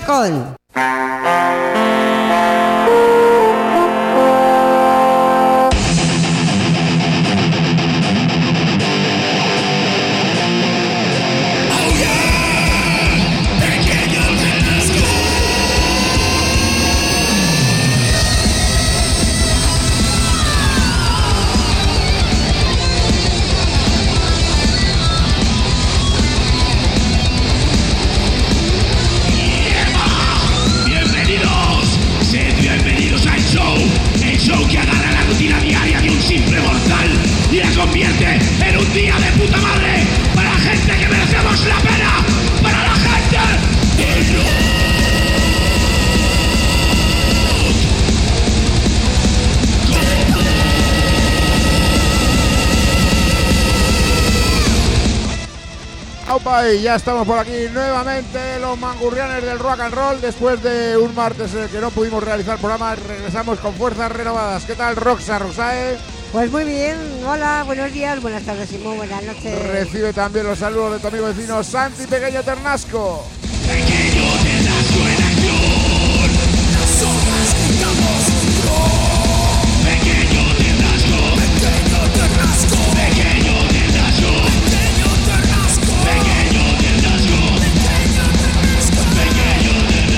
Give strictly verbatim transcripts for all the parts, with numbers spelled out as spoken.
Rincón. Y ya estamos por aquí nuevamente, los mangurrianes del rock and roll. Después de un martes en el que no pudimos realizar programa, regresamos con fuerzas renovadas. ¿Qué tal, Roxa Rosae? Pues muy bien, hola, buenos días, buenas tardes y muy buenas noches. Recibe también los saludos de tu amigo vecino Santi Pequeño Ternasco. Pequeño Ternasco en acción, las horas quitamos un Pequeño Ternasco, Pequeño Ternasco, Pequeño Ternasco, Pequeño Ternasco, Pequeño Ternasco, Pequeño Ternasco, Pequeño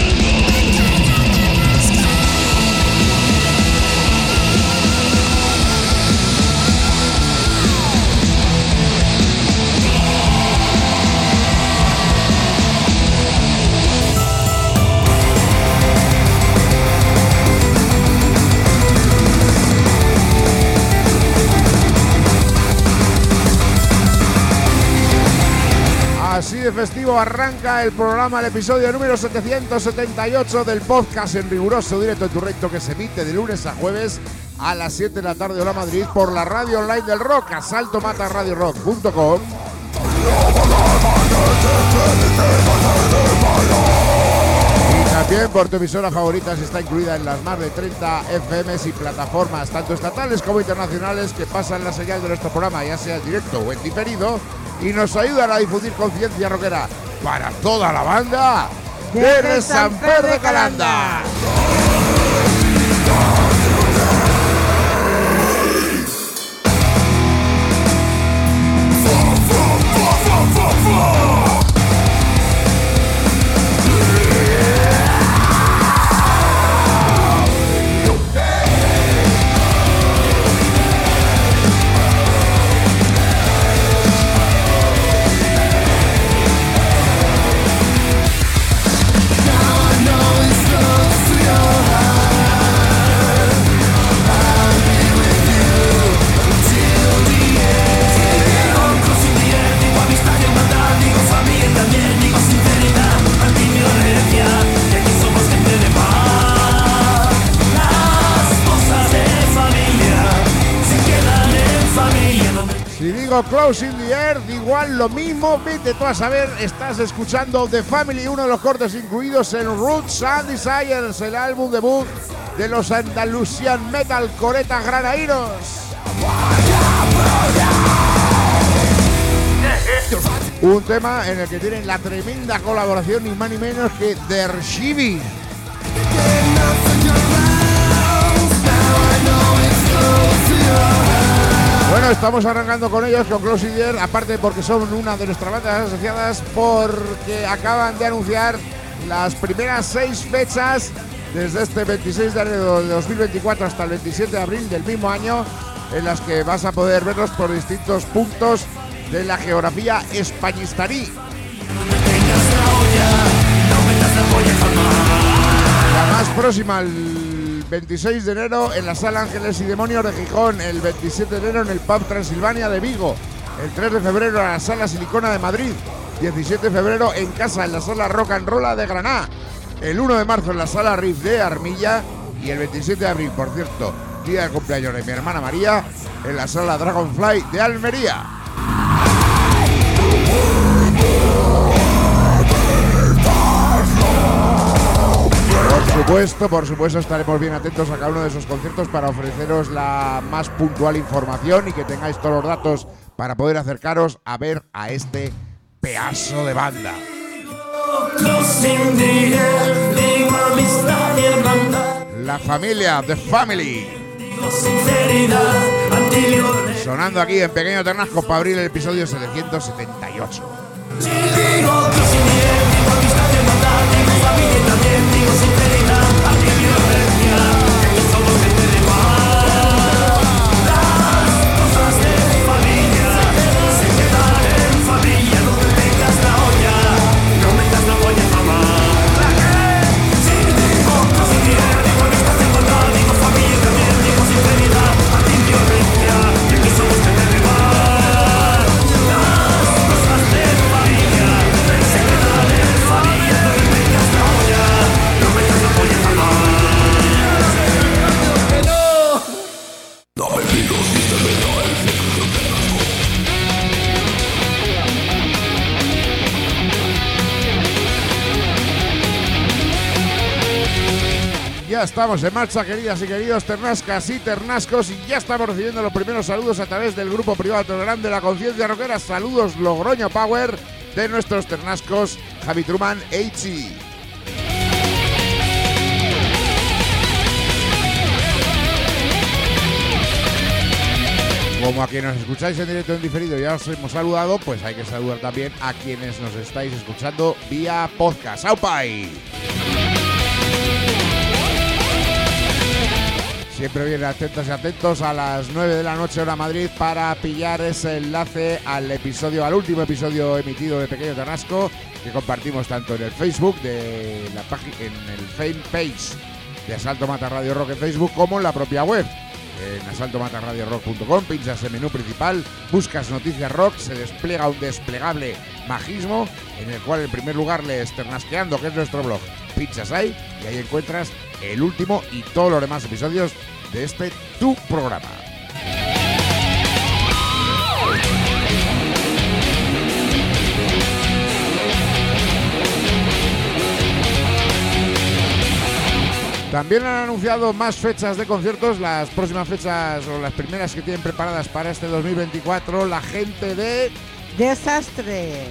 Así de festivo arranca el programa, el episodio número setecientos setenta y ocho del podcast en riguroso directo en tu recto, que se emite de lunes a jueves a las siete de la tarde hora Madrid por la radio online del rock, asalto mata radio rock punto com. Y también por tu emisora favorita, si está incluida en las más de treinta F Ms y plataformas tanto estatales como internacionales que pasan la señal de nuestro programa, ya sea en directo o en diferido, y nos ayudan a difundir conciencia rockera para toda la banda desde San Pedro de Calanda. Closing the Earth, igual lo mismo, vete tú a saber. Estás escuchando The Family, uno de los cortes incluidos en Roots and Desires, el álbum debut de los Andalusian Metal Coretas Granadinos. Un tema en el que tienen la tremenda colaboración ni más ni menos que Der Shivi. Bueno, estamos arrancando con ellos, con Closing the Earth, aparte porque son una de nuestras bandas asociadas, porque acaban de anunciar las primeras seis fechas desde este veintiséis de enero de dos mil veinticuatro hasta el veintisiete de abril del mismo año, en las que vas a poder verlos por distintos puntos de la geografía españistarí. La más próxima, el veintiséis de enero en la Sala Ángeles y Demonios de Gijón, el veintisiete de enero en el Pub Transilvania de Vigo, el tres de febrero en la Sala Silicona de Madrid, diecisiete de febrero en casa en la Sala Rock and Roll de Granada, el uno de marzo en la Sala Riff de Armilla y el veintisiete de abril, por cierto, día de cumpleaños de mi hermana María, en la Sala Dragonfly de Almería. Por supuesto, por supuesto estaremos bien atentos a cada uno de esos conciertos para ofreceros la más puntual información y que tengáis todos los datos para poder acercaros a ver a este pedazo de banda. La familia, The Family. Sonando aquí en Pequeño Ternasco para abrir el episodio setecientos setenta y ocho. Ya estamos en marcha, queridas y queridos ternascas y ternascos, y ya estamos recibiendo los primeros saludos a través del grupo privado Telegram de la Conciencia Rockera. Saludos Logroño Power de nuestros ternascos Javi Truman H I. Como a quienes nos escucháis en directo en diferido ya os hemos saludado, pues hay que saludar también a quienes nos estáis escuchando vía podcast. ¡Aupai! Siempre bien atentos y atentos a las nueve de la noche hora Madrid para pillar ese enlace al episodio, al último episodio emitido de Pequeño Ternasco, que compartimos tanto en el Facebook de la página, en el fanpage de Asalto Mata Radio Rock en Facebook, como en la propia web. En asalto mata radio rock punto com pinchas el menú principal, buscas Noticias Rock, se despliega un desplegable majismo en el cual en primer lugar lees Ternasqueando, que es nuestro blog. Pinchas ahí y ahí encuentras el último y todos los demás episodios de este tu programa. También han anunciado más fechas de conciertos, las próximas fechas o las primeras que tienen preparadas para este dos mil veinticuatro, la gente de Desastre.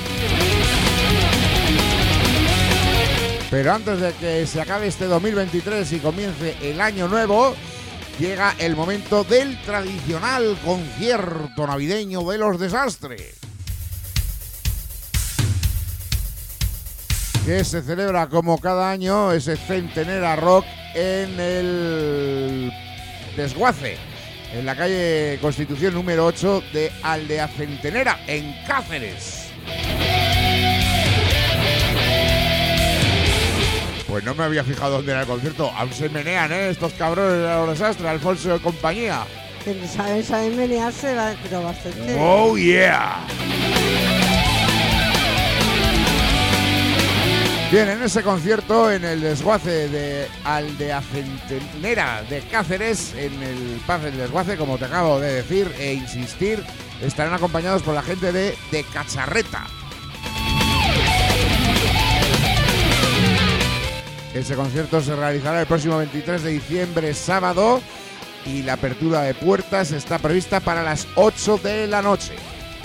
Pero antes de que se acabe este dos mil veintitrés y comience el año nuevo, llega el momento del tradicional concierto navideño de los Desastre, que se celebra como cada año ese Centenera Rock en el Desguace, en la calle Constitución número ocho de Aldea Centenera, en Cáceres. Pues no me había fijado dónde era el concierto. Aún se menean, ¿eh? Estos cabrones de los Desastres, Alfonso y compañía. Que saben, saben menearse, pero bastante. ¡Oh, yeah! Bien, en ese concierto, en el Desguace de Aldea Centenera de Cáceres, en el Paz del Desguace, como te acabo de decir e insistir, estarán acompañados por la gente de De Cacharreta. Ese concierto se realizará el próximo veintitrés de diciembre, sábado, y la apertura de puertas está prevista para las ocho de la noche.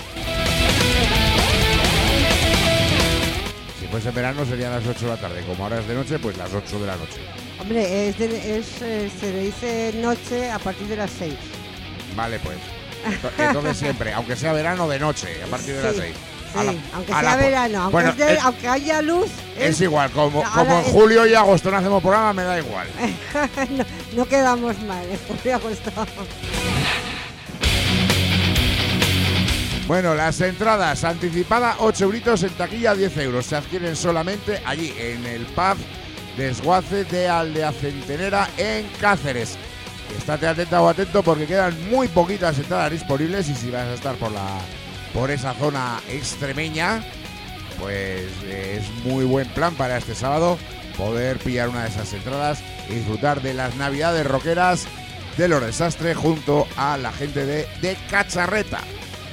Si fuese verano serían las ocho de la tarde, como ahora es de noche, pues las ocho de la noche. Hombre, es de, es, eh, se le dice noche a partir de las seis. Vale, pues. Entonces siempre, aunque sea verano, de noche, a partir de Sí. las seis. Sí, la, aunque sea la, verano, aunque, bueno, es de, es, aunque haya luz. Es, es igual, como, ahora como en es, julio y agosto no hacemos programa, me da igual. no, no quedamos mal, en julio y agosto. Bueno, las entradas, anticipada ocho euritos, en taquilla diez euros. Se adquieren solamente allí, en el pub Desguace de Aldea Centenera, en Cáceres. Estate atenta o atento porque quedan muy poquitas entradas disponibles, y si vas a estar por la por esa zona extremeña, pues es muy buen plan para este sábado poder pillar una de esas entradas y disfrutar de las navidades rockeras de los Desastres junto a la gente de De Cacharreta.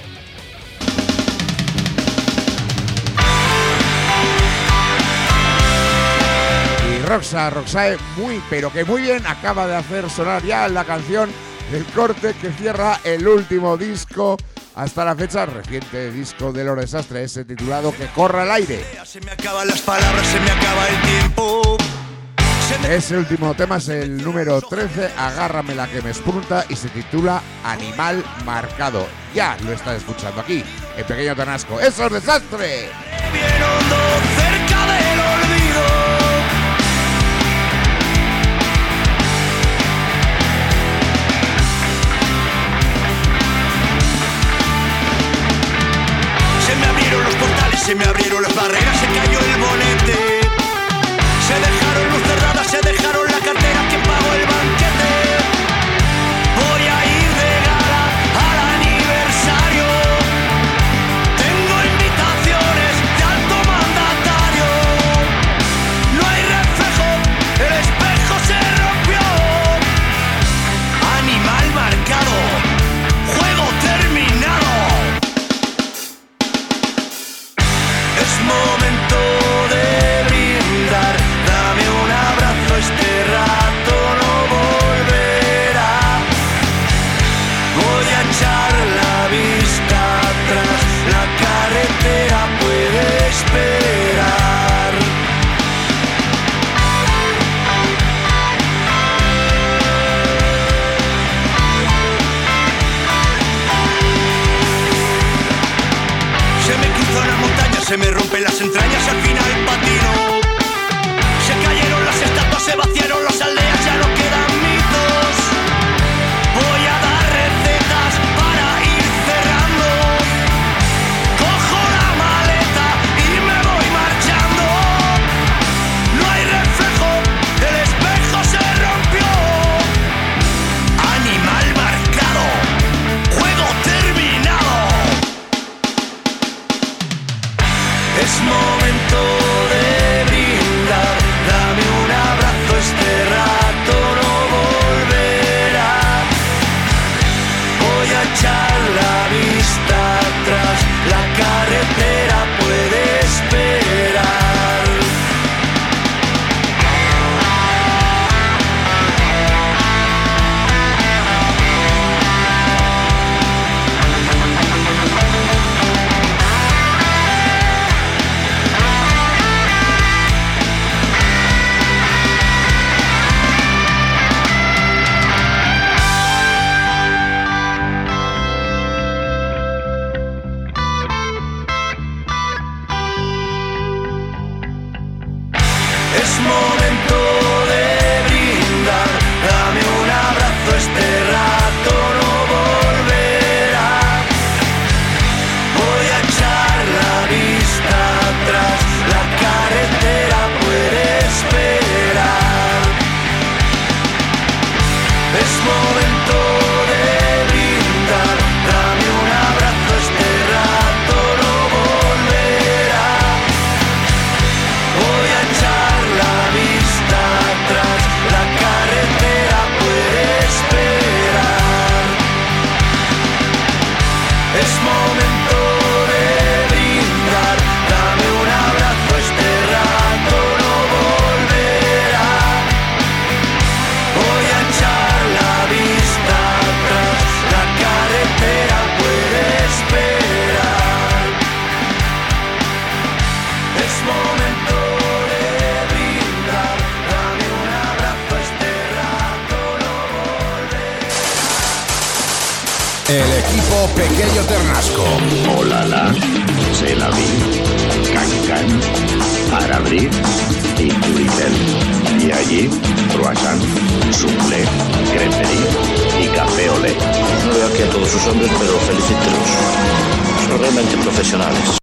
Y Roxa, Roxae, muy pero que muy bien, acaba de hacer sonar ya la canción del corte que cierra el último disco hasta la fecha, reciente disco de Los Desastres, ese titulado Que corra el aire. Se me acaban las palabras, se me acaba el tiempo. Ese último tema es el número trece, Agárrame la que me espunta, y se titula Animal Marcado. Ya lo estás escuchando aquí, en Pequeño Ternasco. ¡Eso es Desastre! Bien hondo, cerca del olvido. Se me abrieron los portales, se me abrieron las barreras, se cayó el bonete. Se dejaron luz cerrada, se dejaron la cartera, que pagó el banquete. Voy a ir de gala al aniversario. Tengo invitaciones de alto mandatario. No hay reflejo, el espejo se rompió. Animal marcado, juego terminado. Es momento de brindar. Dame un abrazo, este rato no volverá. Voy a echar la vista atrás, la carretera puede esperar. Se me cruzó la montaña, se me rompen las entrañas, al final patino. Se cayeron las estatuas, se vaciaron las aldeas, ya no quedan mitos. Voy a dar recetas para ir cerrando. Cojo la maleta y me voy marchando. No hay reflejo, el espejo se rompió. Animal marcado, juego terminado. Es momento de brindar. Dame un abrazo, este rato no volverá. Voy a echar la vista atrás, la carretera puede esperar. Es momento de brindar. Dame un abrazo, este rato no volverá. Voy a echar la vista atrás, la carretera puede esperar. Es momento de brindar. Dame un abrazo, este rato no volverá. Voy a echar la vista atrás, la carretera puede esperar. Es momento de brindar. Dame un abrazo, este rato no volverá. Voy a echar la vista atrás, la carretera puede esperar. Es momento de brindar. Dame un abrazo, este rato no volverá. El equipo Pequeño Ternasco. Olala, c'est la vie, Cancan, Arabri y Turitel. Y allí, croissant, soufflé, creperie y café olé. No veo aquí a todos sus hombres, pero felicítelos. Son realmente profesionales.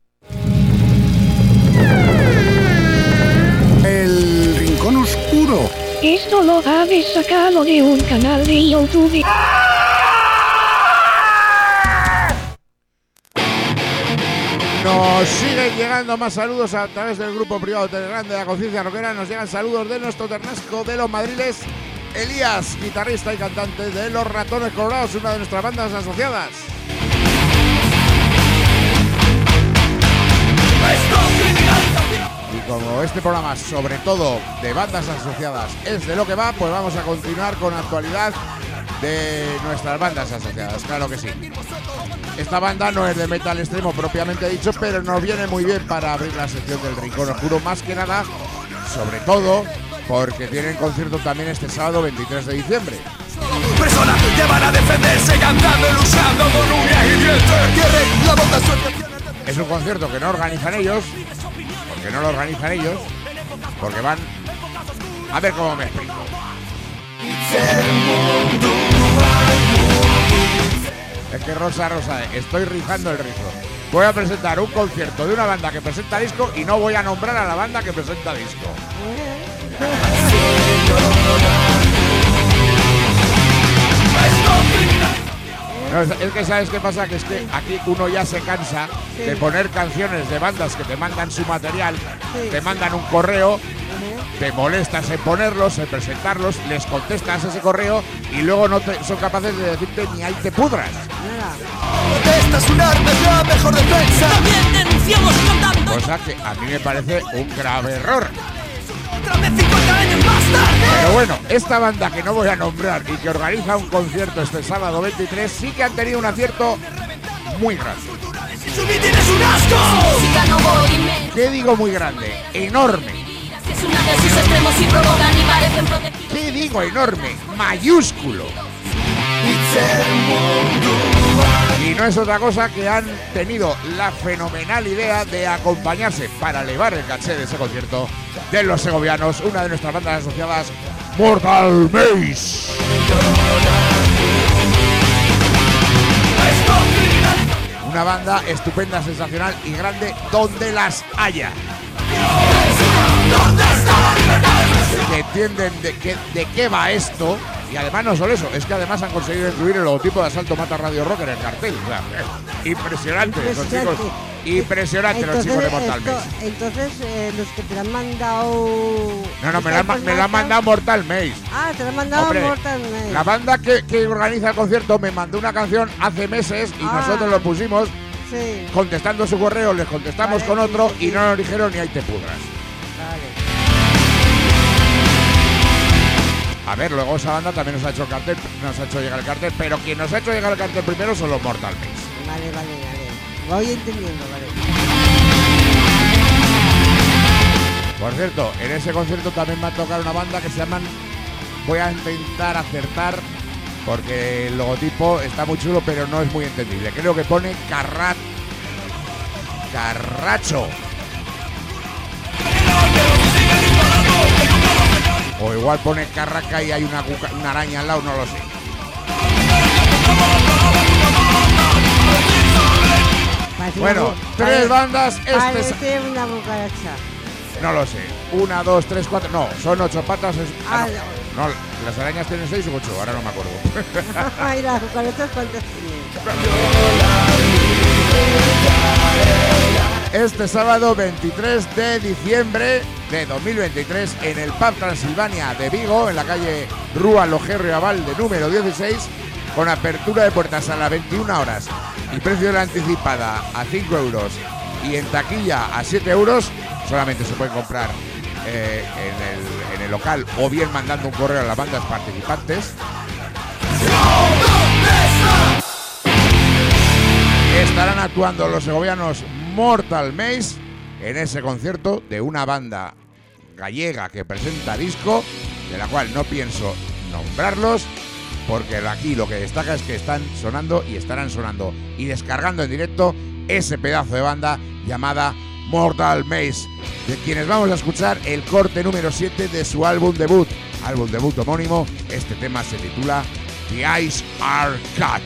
El Rincón Oscuro. Esto lo habéis sacado de un canal de YouTube. Nos siguen llegando más saludos a través del grupo privado Telegram de la Conciencia Rockera. Nos llegan saludos de nuestro Ternasco de los Madriles, Elías, guitarrista y cantante de Los Ratones Colorados, una de nuestras bandas asociadas. Y como este programa, sobre todo de bandas asociadas, es de lo que va, pues vamos a continuar con actualidad de nuestras bandas asociadas, claro que sí. Esta banda no es de metal extremo propiamente dicho, pero nos viene muy bien para abrir la sección del Rincón Oscuro, más que nada, sobre todo, porque tienen concierto también este sábado veintitrés de diciembre. Personas que van a defenderse cantando y luchando con uñas y dientes. Cierren la boca suelta. Es un concierto que no organizan ellos, porque no lo organizan ellos, porque van... A ver cómo me explico. Es que Rosa, Rosa, estoy rizando el rizo. Voy a presentar un concierto de una banda que presenta disco y no voy a nombrar a la banda que presenta disco. No, es, es que ¿sabes qué pasa? Que es que aquí uno ya se cansa Sí. de poner canciones de bandas que te mandan su material, Sí. te mandan un correo, Ujú. te molestas en ponerlos, en presentarlos, les contestas ese correo y luego no te, son capaces de decirte ni ahí te pudras. Nada. Esta es un arma, es la mejor defensa. También denunciamos cantando. Cosa que a mí me parece un grave error. Otra vez cincuenta años más tarde. Pero bueno, esta banda que no voy a nombrar y que organiza un concierto este sábado veintitrés sí que han tenido un acierto muy grande. Si su beat es un asco. Música no voy me ¿Qué digo muy grande? Enorme. es una de sus extremos y provocan y parecen protegidos. ¿Qué digo enorme? Mayúsculo. Y no es otra cosa que han tenido la fenomenal idea de acompañarse para elevar el caché de ese concierto de los segovianos, una de nuestras bandas asociadas, Mortal Maze. Una banda estupenda, sensacional y grande donde las haya. Que entienden de qué, de qué va esto. Y además no solo eso, es que además han conseguido incluir el logotipo de Asalto Mata Radio Rock en el cartel. O sea, impresionante, los chicos. Impresionante los chicos de Mortal esto- Maze. Entonces, eh, los que te lo han mandado... No, no, me la, han ma- ¿están me la han por mandado Mortal Maze. Ah, te lo han mandado Hombre, Mortal Maze. La banda que, que organiza el concierto me mandó una canción hace meses y Ah. nosotros lo pusimos Sí, contestando su correo, les contestamos Vale, con sí, otro sí, y sí. no nos dijeron ni ahí te pudras. vale. A ver, luego esa banda también nos ha hecho el cartel, nos ha hecho llegar el cartel, pero quien nos ha hecho llegar el cartel primero son los Mortal Maze. Vale, vale, vale. Voy entendiendo, vale. Por cierto, en ese concierto también va a tocar una banda que se llaman... Voy a intentar acertar porque el logotipo está muy chulo, pero no es muy entendible. Creo que pone Carrat... Carracho. O igual pone Carraca y hay una, cuca- una araña al lado, no lo sé. Parece Bueno, una bu- tres pare- bandas. Este es- Parece una bucaracha. No lo sé. Una, dos, tres, cuatro. No, son ocho patas. es- ah, Ah, no. No, las arañas tienen seis o ocho, ahora no me acuerdo. Ay, las cucarachas cuántas tienen. Este sábado veintitrés de diciembre de dos mil veintitrés en el Pub Transilvania de Vigo, en la calle Rúa Lojerro y Aval de número dieciséis, con apertura de puertas a las veintiuna horas y precio de la anticipada a cinco euros y en taquilla a siete euros. Solamente se pueden comprar eh, en, el, en el local o bien mandando un correo a las bandas participantes. Estarán actuando los segovianos Mortal Maze en ese concierto de una banda gallega que presenta disco, de la cual no pienso nombrarlos, porque aquí lo que destaca es que están sonando y estarán sonando y descargando en directo ese pedazo de banda llamada Mortal Maze, de quienes vamos a escuchar el corte número siete de su álbum debut, álbum debut homónimo. Este tema se titula The Eyes Are Cut.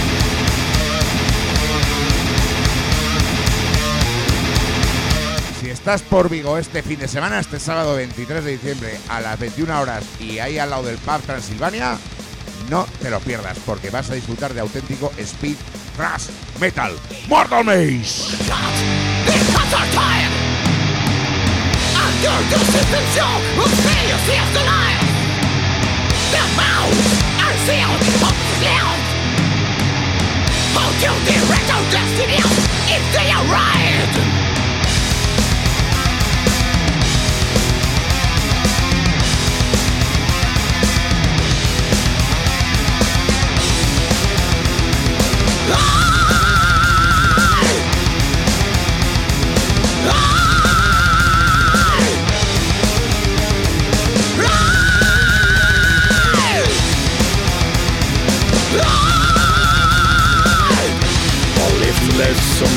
Si estás por Vigo este fin de semana, este sábado veintitrés de diciembre a las veintiuna horas y ahí al lado del Pub Transilvania, no te lo pierdas porque vas a disfrutar de auténtico speed thrash metal. Mortal Maze.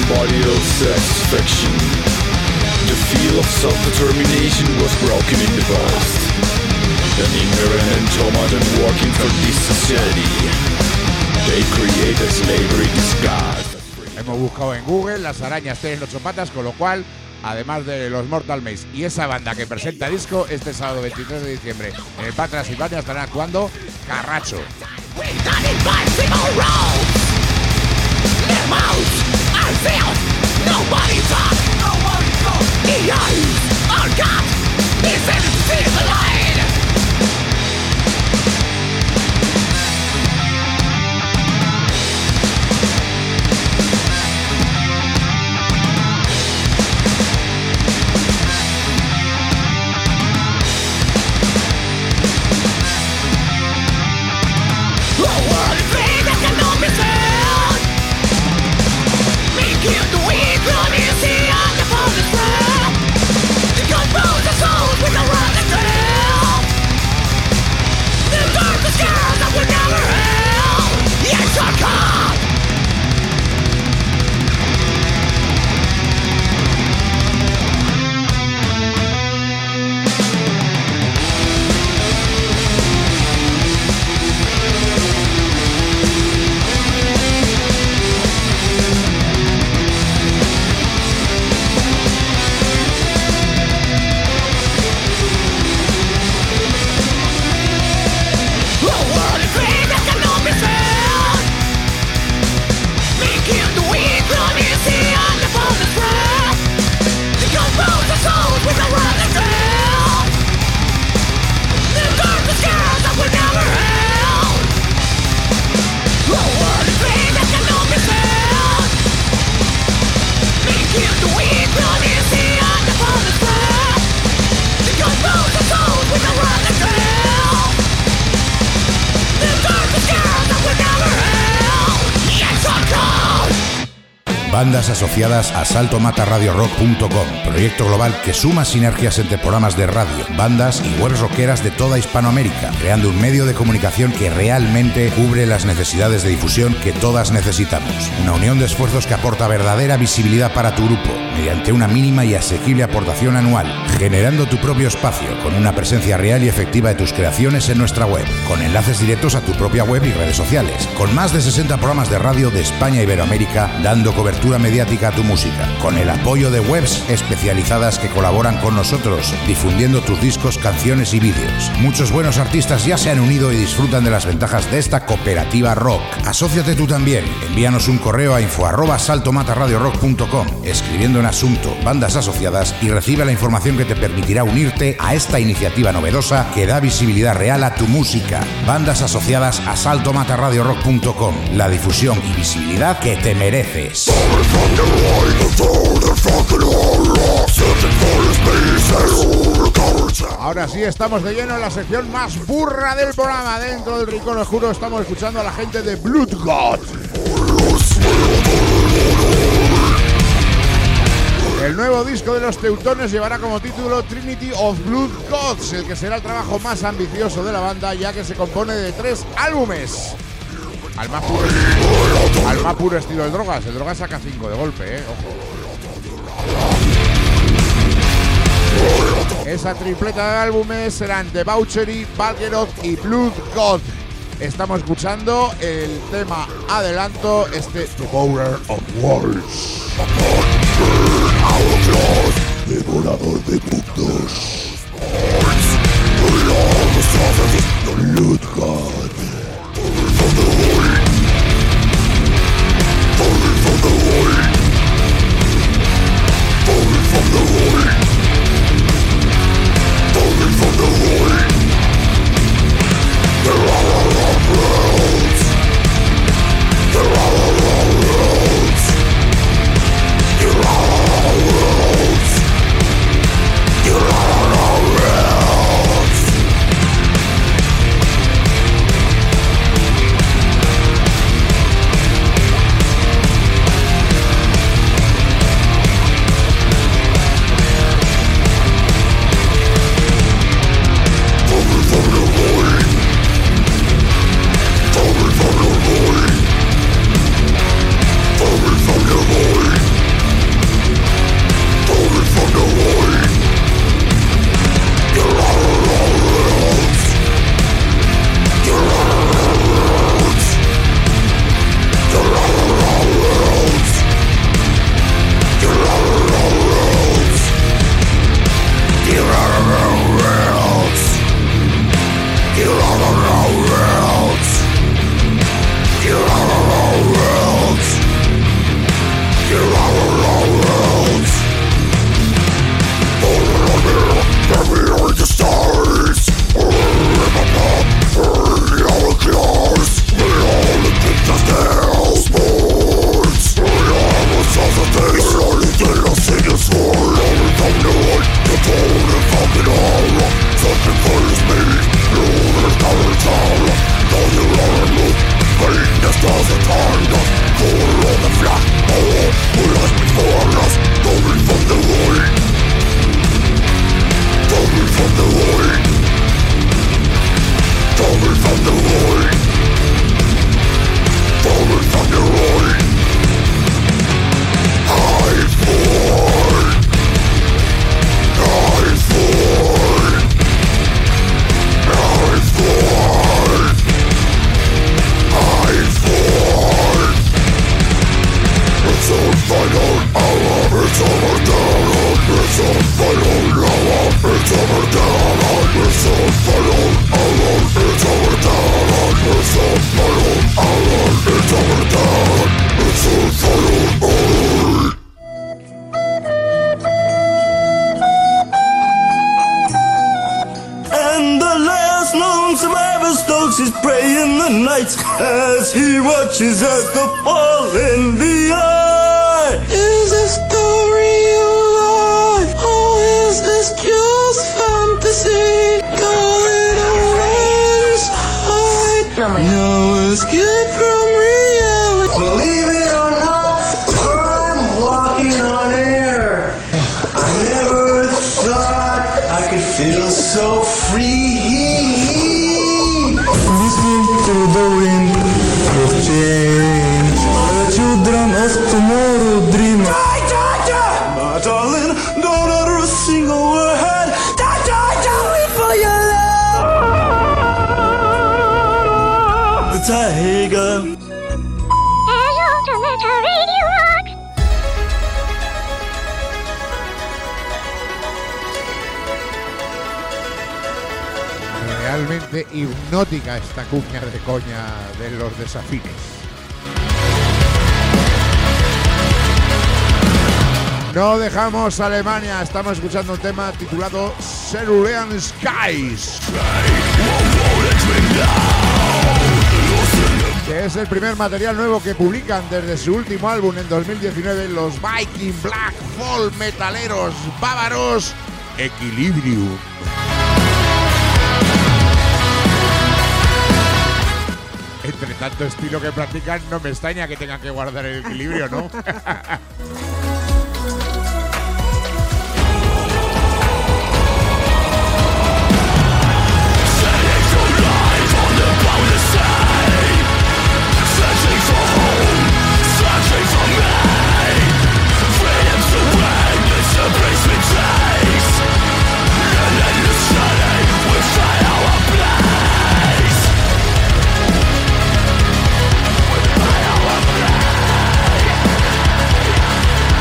body of satisfaction. The feel of self-determination was broken in the past. An inherent automaton working for this society. They create a slavery disguised. Hemos buscado en Google, las arañas tienen ocho patas, con lo cual, además de los Mortal Maze y esa banda que presenta disco, este sábado veintitrés de diciembre en el Pub Transilvania estarán actuando Carracho. Bandas asociadas a salto mata radio rock punto com, proyecto global que suma sinergias entre programas de radio, bandas y webs rockeras de toda Hispanoamérica, creando un medio de comunicación que realmente cubre las necesidades de difusión que todas necesitamos. Una unión de esfuerzos que aporta verdadera visibilidad para tu grupo, mediante una mínima y asequible aportación anual, generando tu propio espacio con una presencia real y efectiva de tus creaciones en nuestra web, con enlaces directos a tu propia web y redes sociales, con más de sesenta programas de radio de España e Iberoamérica dando cobertura mediática a tu música, con el apoyo de webs especializadas que colaboran con nosotros, difundiendo tus discos, canciones y vídeos. Muchos buenos artistas ya se han unido y disfrutan de las ventajas de esta cooperativa rock. Asóciate tú también. Envíanos un correo a info arroba salto mata radio rock punto com, escribiendo en asunto bandas asociadas, y recibe la información que te permitirá unirte a esta iniciativa novedosa que da visibilidad real a tu música. Bandas asociadas a salto mata radio rock punto com, la difusión y visibilidad que te mereces. Ahora sí, estamos de lleno en la sección más burra del programa. Dentro del Rincón Oscuro estamos escuchando a la gente de Blood God. El nuevo disco de los Teutones llevará como título Trinity of Blood Gods, el que será el trabajo más ambicioso de la banda, ya que se compone de tres álbumes. Al más puro, al más puro estilo del Drogas. El Drogas saca cinco de golpe, eh. Ojo. Esa tripleta de álbumes serán Debauchery, Valgeroth y Blood God. Estamos escuchando el tema adelanto, este Devourer of Worlds. Devorador de mundos. Blood God. You're As he watches us the fall in the eye. Is this story alive? Or is this just fantasy? Going around inside. No escape from reality. Believe it or not, I'm walking on air. I never thought I could feel so free. Listening to the wind of change. The children of tomorrow dream. Die, die, die! My darling, don't utter a single word. Die, die, die! Wait for your love. The tiger. As ultimate radio rock. Realmente hipnótica esta cuña de coña de los desafines. No dejamos Alemania, estamos escuchando un tema titulado Cerulean Skies, que es el primer material nuevo que publican desde su último álbum en dos mil diecinueve los Viking Black Folk metaleros bávaros Equilibrium. Entre tanto estilo que practican, no me extraña que tengan que guardar el equilibrio, ¿no? Place.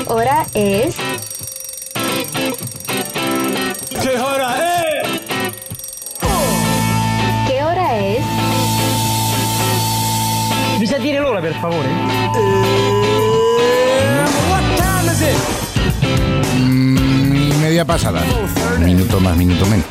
hora es? ¿Qué hora es? ¿Qué hora es? Mi sa dire l'ora, per favore? What time is it? Mm, y media pasada. Minuto más, minuto menos.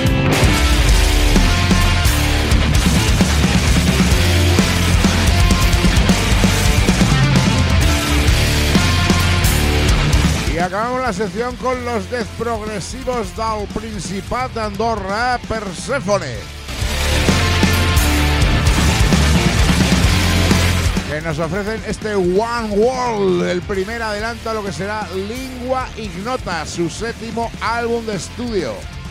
Y acabamos la sección con los death progresivos del Principat d'Andorra, Perséfone, que nos ofrecen este One World, el primer adelanto a lo que será Lingua Ignota, su séptimo álbum de estudio.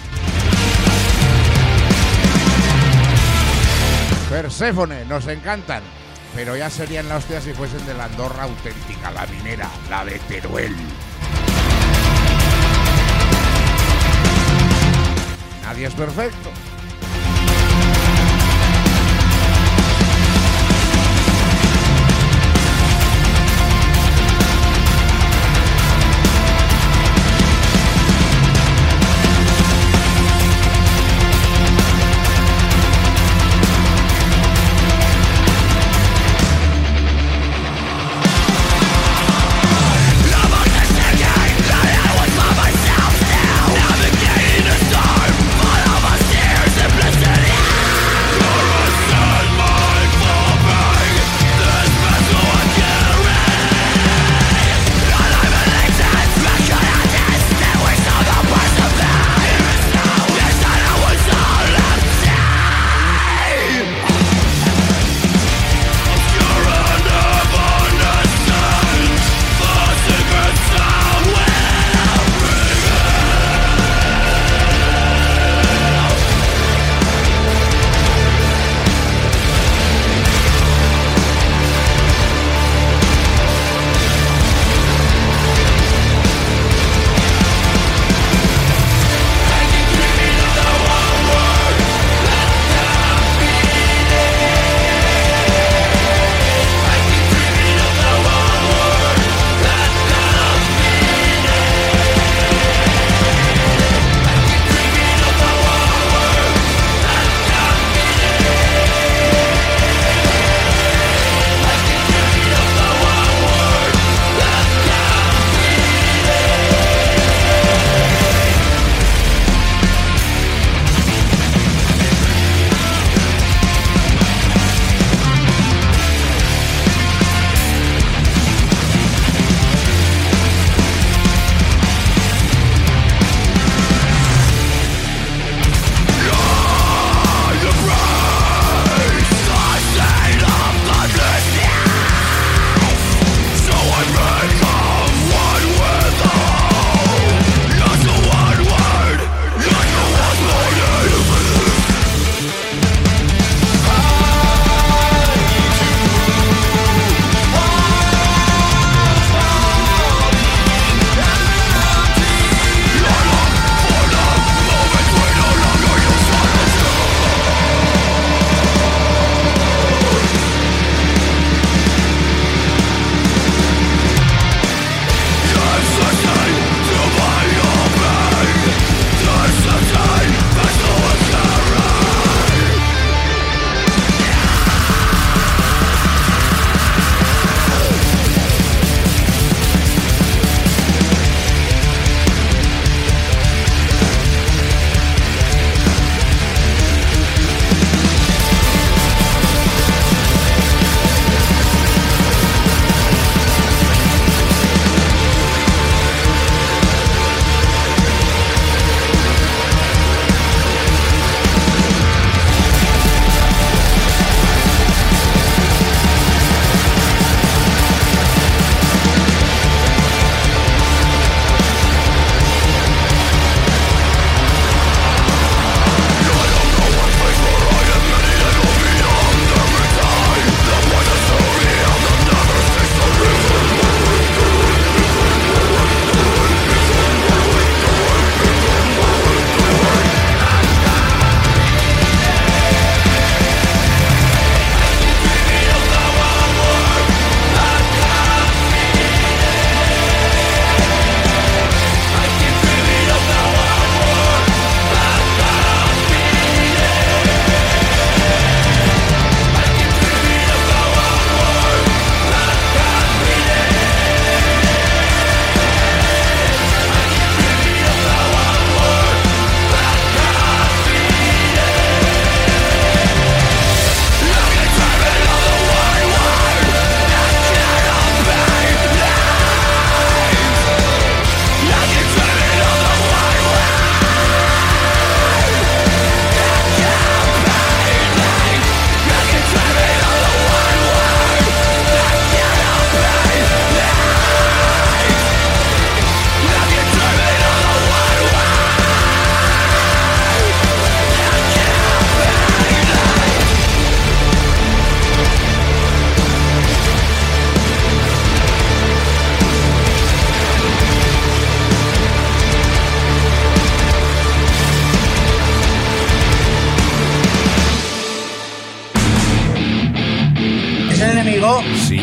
Perséfone, nos encantan, pero ya serían la hostia si fuesen de la Andorra auténtica, la minera, la de Teruel. Nadie es perfecto. Navigating a storm full of us.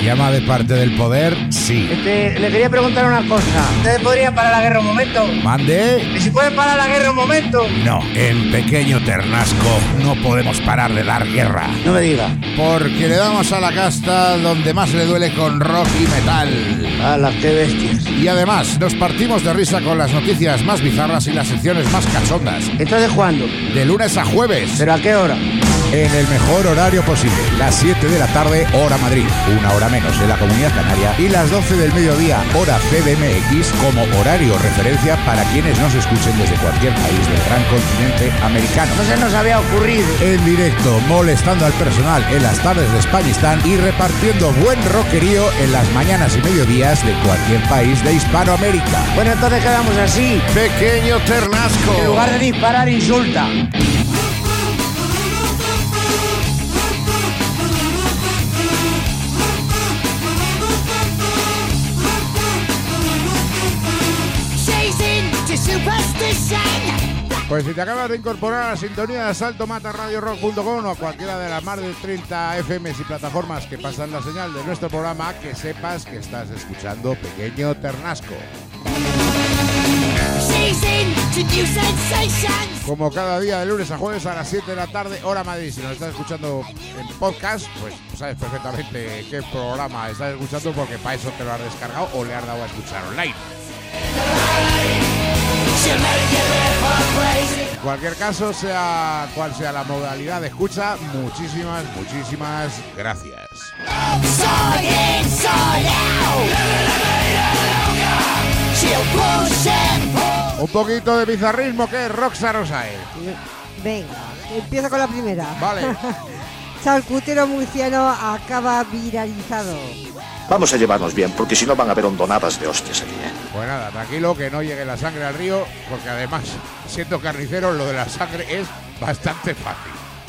Llama de parte del poder, sí. Este, le quería preguntar una cosa. ¿Ustedes podrían parar la guerra un momento? ¿Mande? ¿Y si pueden parar la guerra un momento? No, en Pequeño Ternasco no podemos parar de dar guerra. No me diga. Porque le damos a la casta donde más le duele con rock y metal. ¡Hala, qué bestias! Y además nos partimos de risa con las noticias más bizarras y las secciones más cachondas. ¿Entonces cuándo? De lunes a jueves. ¿Pero a qué hora? En el mejor horario posible, las siete de la tarde, hora Madrid, una hora menos en la Comunidad Canaria, y las doce del mediodía, hora C D M X, como horario referencia para quienes nos escuchen desde cualquier país del gran continente americano. No se nos había ocurrido. En directo, molestando al personal en las tardes de Españistán y repartiendo buen rockerío en las mañanas y mediodías de cualquier país de Hispanoamérica. Bueno, entonces quedamos así. Pequeño Ternasco. En lugar de disparar, insulta. Pues si te acabas de incorporar a la sintonía de Asalto Mata Radio Rock punto com o a cualquiera de las más de treinta F Ms y plataformas que pasan la señal de nuestro programa, que sepas que estás escuchando Pequeño Ternasco. Como cada día de lunes a jueves a las siete de la tarde, hora Madrid. Si nos estás escuchando en podcast, pues sabes perfectamente qué programa estás escuchando, porque para eso te lo has descargado o le has dado a escuchar online. En cualquier caso, sea cual sea la modalidad de escucha, muchísimas, muchísimas gracias. Un poquito de bizarrismo, que es Roxa Rosae. Venga, empiezo con la primera. Vale. Charcutero murciano acaba viralizado. Vamos a llevarnos bien, porque si no van a haber hondonadas de hostias aquí, ¿eh? Pues nada, tranquilo, que no llegue la sangre al río, porque además, siendo carnicero, lo de la sangre es bastante fácil.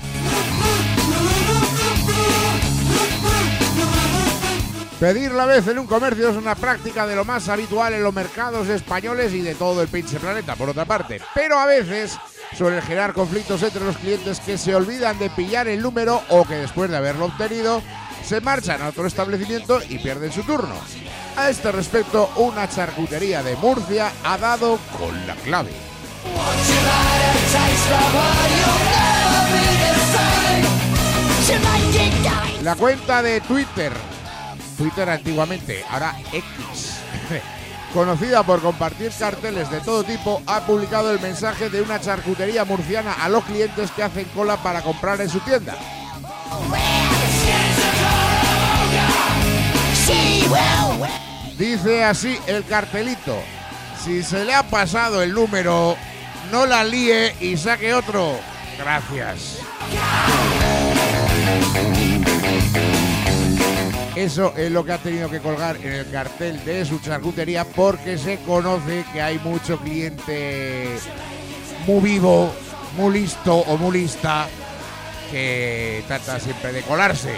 Pedir la vez en un comercio es una práctica de lo más habitual en los mercados españoles y de todo el pinche planeta, por otra parte. Pero a veces suelen generar conflictos entre los clientes que se olvidan de pillar el número o que después de haberlo obtenido se marchan a otro establecimiento y pierden su turno. A este respecto, una charcutería de Murcia ha dado con la clave. La cuenta de Twitter, Twitter antiguamente, ahora X, conocida por compartir carteles de todo tipo, ha publicado el mensaje de una charcutería murciana a los clientes que hacen cola para comprar en su tienda. Dice así el cartelito: si se le ha pasado el número, no la líe y saque otro. Gracias. Eso es lo que ha tenido que colgar en el cartel de su charcutería, porque se conoce que hay mucho cliente muy vivo, muy listo o muy lista, que trata siempre de colarse.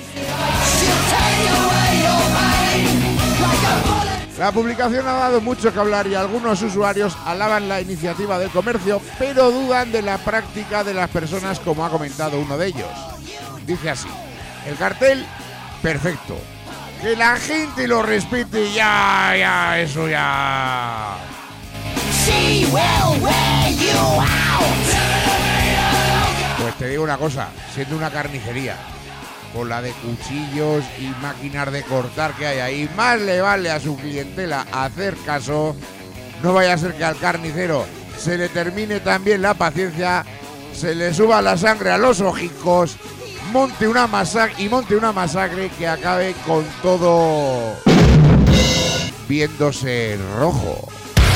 La publicación ha dado mucho que hablar y algunos usuarios alaban la iniciativa del comercio, pero dudan de la práctica de las personas, como ha comentado uno de ellos. Dice así: el cartel, perfecto. Que la gente lo respete, ya, ya, eso ya. Pues te digo una cosa, siendo una carnicería, con la de cuchillos y máquinas de cortar que hay ahí, más le vale a su clientela hacer caso. No vaya a ser que al carnicero se le termine también la paciencia, se le suba la sangre a los ojicos, monte una masacre y monte una masacre que acabe con todo viéndose rojo.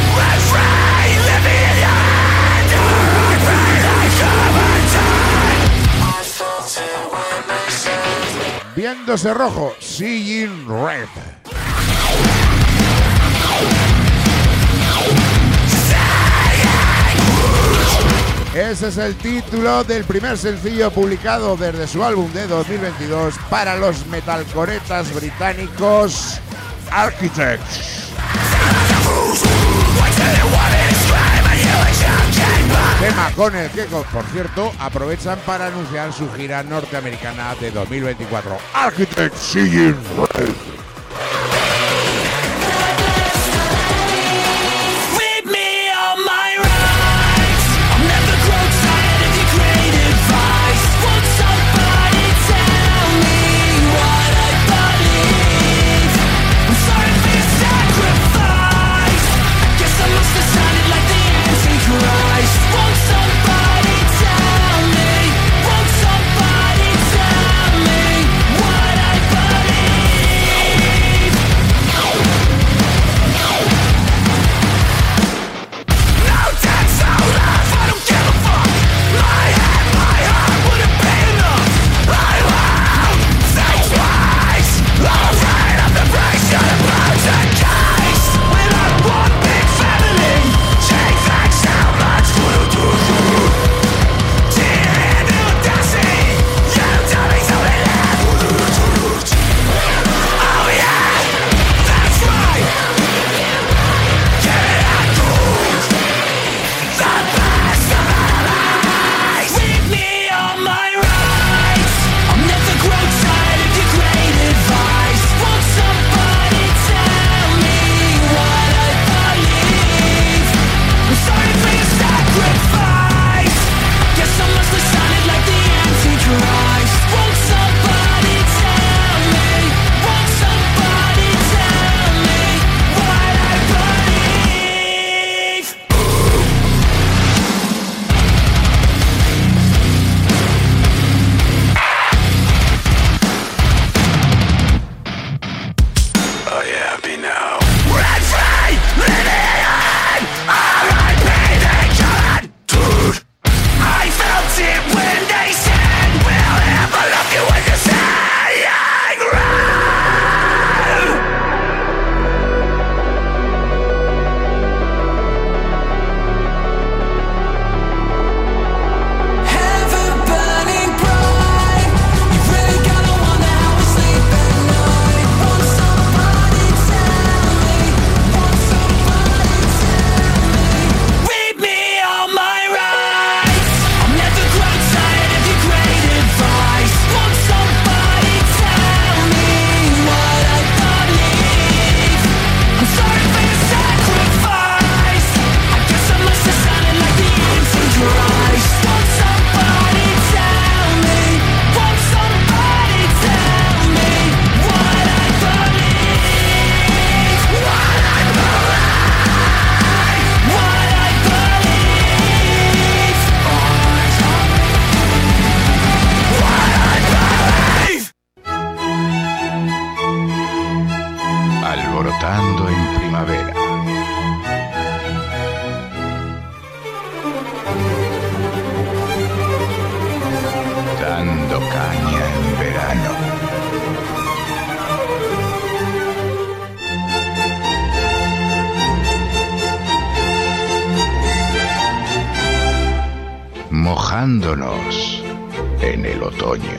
Viéndose rojo, seeing red. Ese es el título del primer sencillo publicado desde su álbum de dos mil veintidós para los metalcoretas británicos Architects. Tema con el que, por cierto, aprovechan para anunciar su gira norteamericana de dos mil veinticuatro. Architect Singing Red. Alborotando en primavera. Dando caña en verano. Mojándonos en el otoño.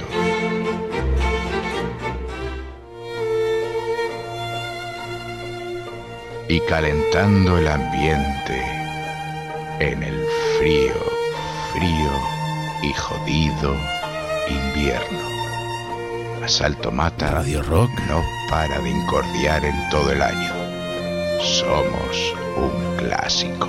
Y calentando el ambiente en el frío, frío y jodido invierno. Asalto Mata Radio Rock no para de incordiar en todo el año. Somos un clásico.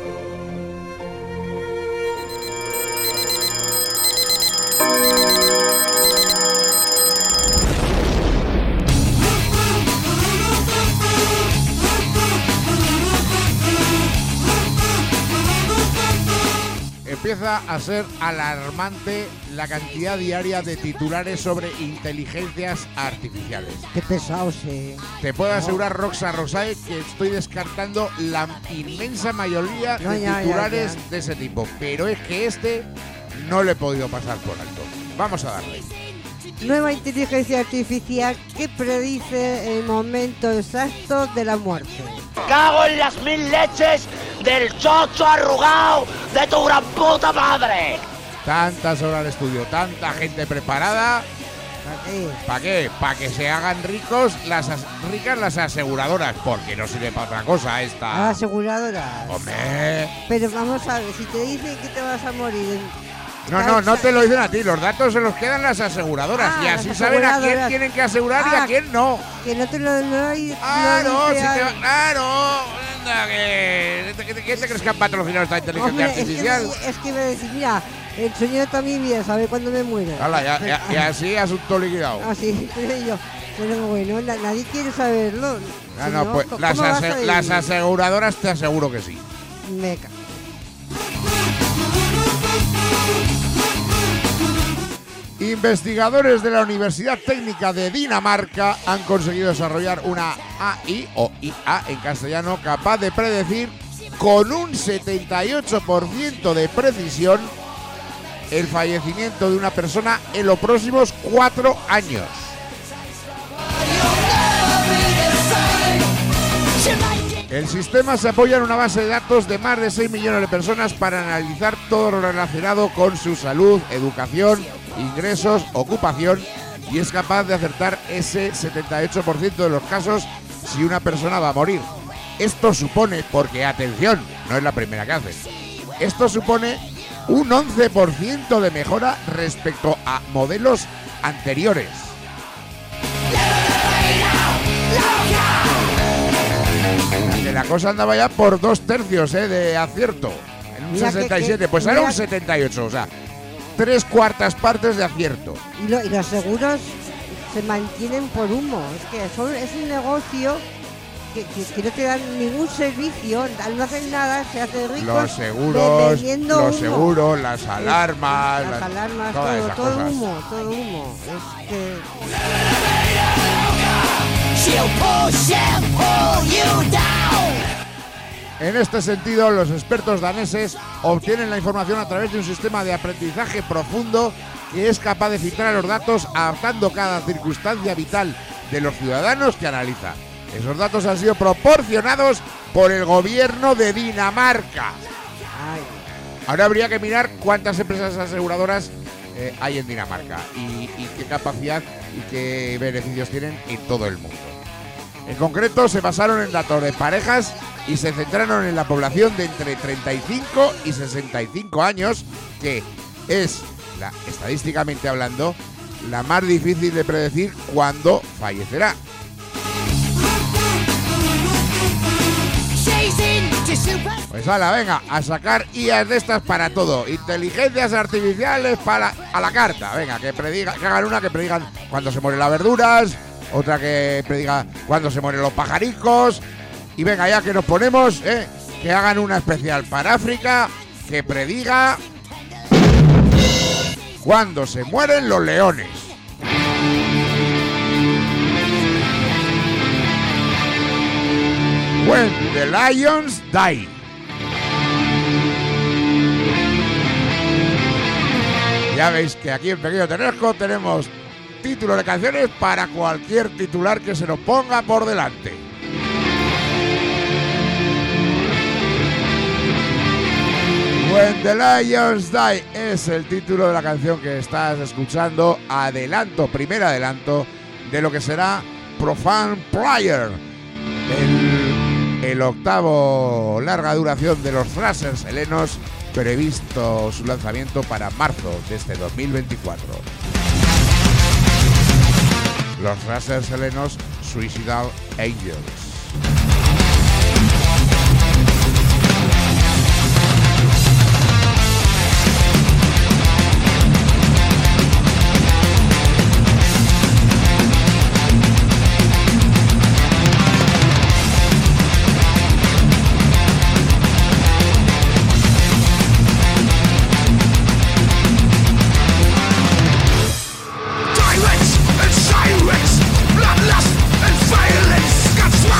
Empieza a ser alarmante la cantidad diaria de titulares sobre inteligencias artificiales. Qué pesado, sí. Te puedo asegurar, Roxa Rosay, que estoy descartando la inmensa mayoría No, de ya, titulares ya, ya. de ese tipo. Pero es que este no le he podido pasar por alto. Vamos a darle. Nueva inteligencia artificial que predice el momento exacto de la muerte. ¡Cago en las mil leches del chocho arrugado de tu gran puta madre! Tantas horas de estudio, tanta gente preparada ¿Para qué? Para que se hagan ricos las as- ricas las aseguradoras, porque no sirve para otra cosa esta. A la aseguradora. Hombre. Pero vamos a ver, si te dicen que te vas a morir en... No, no, no te lo dicen a ti, los datos se los quedan las aseguradoras Ah, y así las saben a quién aseguradoras. tienen que asegurar y Ah, a quién no. Que no te lo... No, hay- Claro, no si dice te va- al- claro. Anda, que- ¿Qué te, qué te crees que han patrocinado esta inteligencia Hombre, es que, artificial? es que me decís, mira, el sueño de toda mi vida, saber cuándo me muero. Hala, ya, ya- y así asunto liquidado. Así, pero yo. Pero bueno, na- nadie quiere saberlo. Ah, Si no, pues ¿cómo las, vas ase- a ir? las aseguradoras te aseguro que sí. Meca. Investigadores de la Universidad Técnica de Dinamarca han conseguido desarrollar una A I o I A en castellano capaz de predecir con un setenta y ocho por ciento de precisión el fallecimiento de una persona en los próximos cuatro años. El sistema se apoya en una base de datos de más de seis millones de personas para analizar todo lo relacionado con su salud, educación, ingresos, ocupación, y es capaz de acertar ese setenta y ocho por ciento de los casos si una persona va a morir. Esto supone, porque atención, no es la primera que hacen, esto supone un once por ciento de mejora respecto a modelos anteriores. Que la cosa andaba ya por dos tercios eh, de acierto. En un Mira sesenta y siete, que- que- pues ahora mira- un setenta y ocho, o sea, tres cuartas partes de acierto. Y, lo- y los seguros se mantienen por humo. Es que son, es un negocio que, que, que no te dan ningún servicio, no hacen nada, se hacen ricos Los seguros, vendiendo los humo. seguros, las alarmas, Las alarmas, todas todo, esas todo cosas. humo, todo humo. Es que... En este sentido, los expertos daneses obtienen la información a través de un sistema de aprendizaje profundo que es capaz de filtrar los datos adaptando cada circunstancia vital de los ciudadanos que analiza. Esos datos han sido proporcionados por el gobierno de Dinamarca. Ahora habría que mirar cuántas empresas aseguradoras eh, hay en Dinamarca y, y qué capacidad y qué beneficios tienen en todo el mundo. En concreto, se basaron en datos de parejas y se centraron en la población de entre treinta y cinco y sesenta y cinco años, que es, la, estadísticamente hablando, la más difícil de predecir cuándo fallecerá. Pues hala, venga, a sacar I As de estas para todo. Inteligencias artificiales para a la carta. Venga, que prediga, que hagan una que predigan cuándo se mueren las verduras, otra que prediga cuándo se mueren los pajaricos. Y venga, ya que nos ponemos, ¿eh? Que hagan una especial para África que prediga cuándo se mueren los leones. When the Lions Die. Ya veis que aquí en Pequeño Tenesco tenemos títulos de canciones para cualquier titular que se nos ponga por delante. When the Lions Die es el título de la canción que estás escuchando. Adelanto, primer adelanto de lo que será Profane Player, el, el octavo larga duración de los Thrashers helenos, previsto su lanzamiento para marzo de este dos mil veinticuatro. Los Thrashers helenos Suicidal Angels. Tyrants and sirens, bloodlust and violence, got swung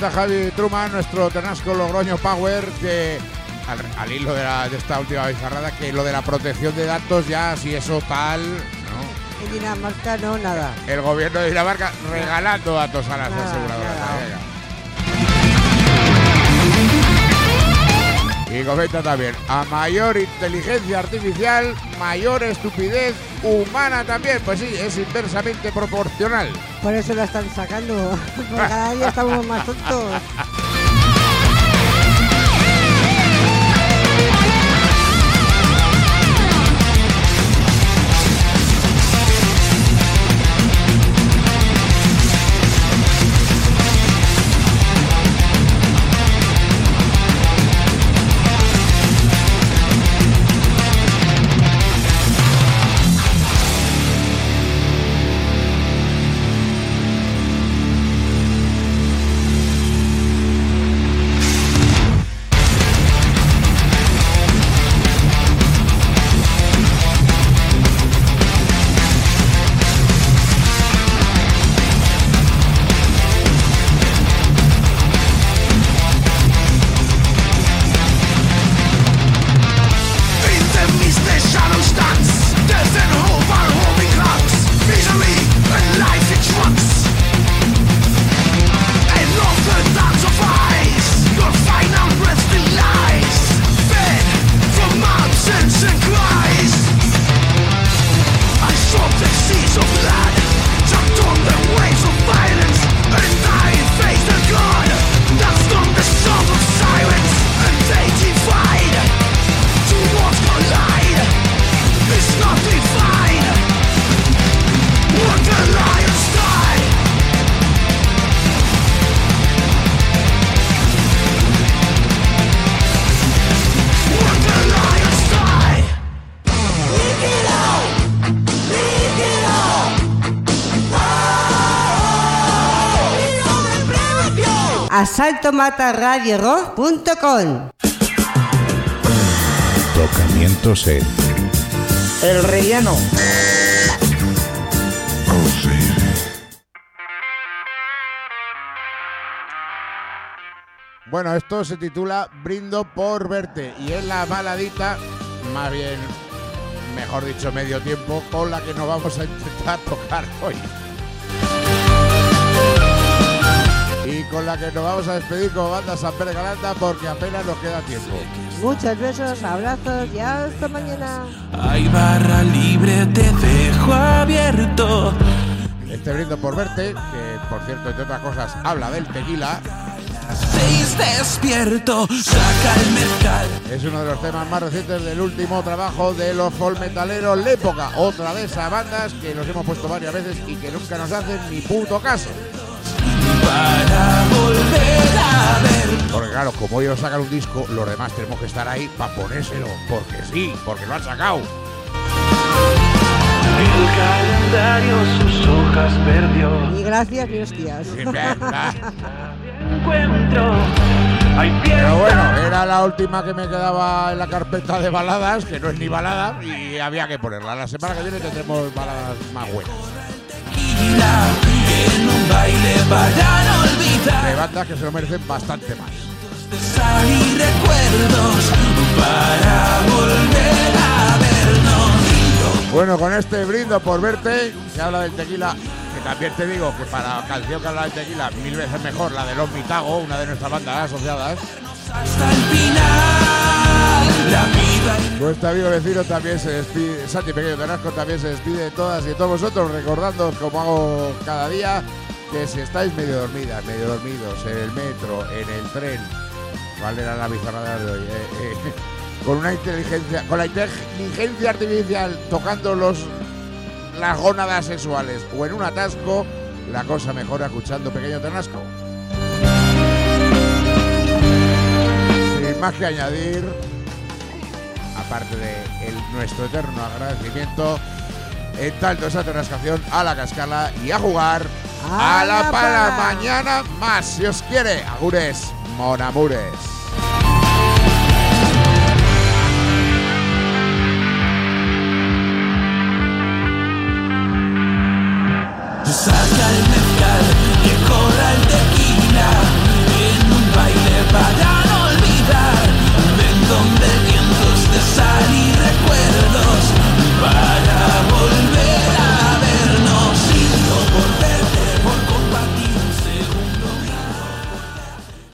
comenta Javi Truman, nuestro Ternasco Logroño Power, que al, al hilo de, la, de esta última bizarrada, que lo de la protección de datos ya, si eso tal, no. En Dinamarca no, nada. El gobierno de Dinamarca regalando datos a las nada, aseguradoras. Nada. Y comenta también, a mayor inteligencia artificial, mayor estupidez humana también. Pues sí, es inversamente proporcional. Por eso la están sacando, porque cada día estamos más tontos. asalto mata radio rock punto com. Tocamientos en El Rellano. Oh, sí. Bueno, esto se titula Brindo por verte y es la baladita, más bien, mejor dicho, medio tiempo, con la que nos vamos a intentar tocar hoy. Y con la que nos vamos a despedir como banda San Pere Galanda porque apenas nos queda tiempo. Muchos besos, abrazos y hasta mañana. Hay barra libre, te dejo abierto. Este Brindo por verte, que por cierto, entre otras cosas, habla del tequila. Seis despierto, saca el mercado. Es uno de los temas más recientes del último trabajo de los folk metaleros L'Época, otra de esas bandas que nos hemos puesto varias veces y que nunca nos hacen ni puto caso. Para volver a ver. Porque claro, como ellos sacan un disco, los demás tenemos que estar ahí para ponérselo, porque sí, porque lo han sacado. El calendario sus hojas perdió. Ni gracias ni hostias. Encuentro. Pero bueno, era la última que me quedaba en la carpeta de baladas, que no es ni balada, y había que ponerla. La semana que viene tendremos baladas más buenas. En un baile para no olvidar. De bandas que se lo merecen bastante más. Y recuerdos para volver a vernos. Bueno, con este Brindo por verte, que habla del tequila, que también te digo que para la canción que habla del tequila, mil veces mejor la de Los Mitago, una de nuestras bandas asociadas. Hasta el final, la vida. Nuestro amigo vecino también se despide, Santi Pequeño Ternasco también se despide de todas y de todos vosotros, recordándoos como hago cada día, que si estáis medio dormidas, medio dormidos, en el metro, en el tren, ¿cuál era la bizarrada de hoy? Eh, eh, con una inteligencia, con la inteligencia artificial tocando los las gónadas sexuales o en un atasco, la cosa mejora escuchando Pequeño Ternasco. Sin más que añadir, aparte de el, nuestro eterno agradecimiento, en tanto esa ternascación a la cascala y a jugar a, a la, la pala. pala. Mañana más, si os quiere. Agures, monamures. Saca el mezcal, que corra el tequila.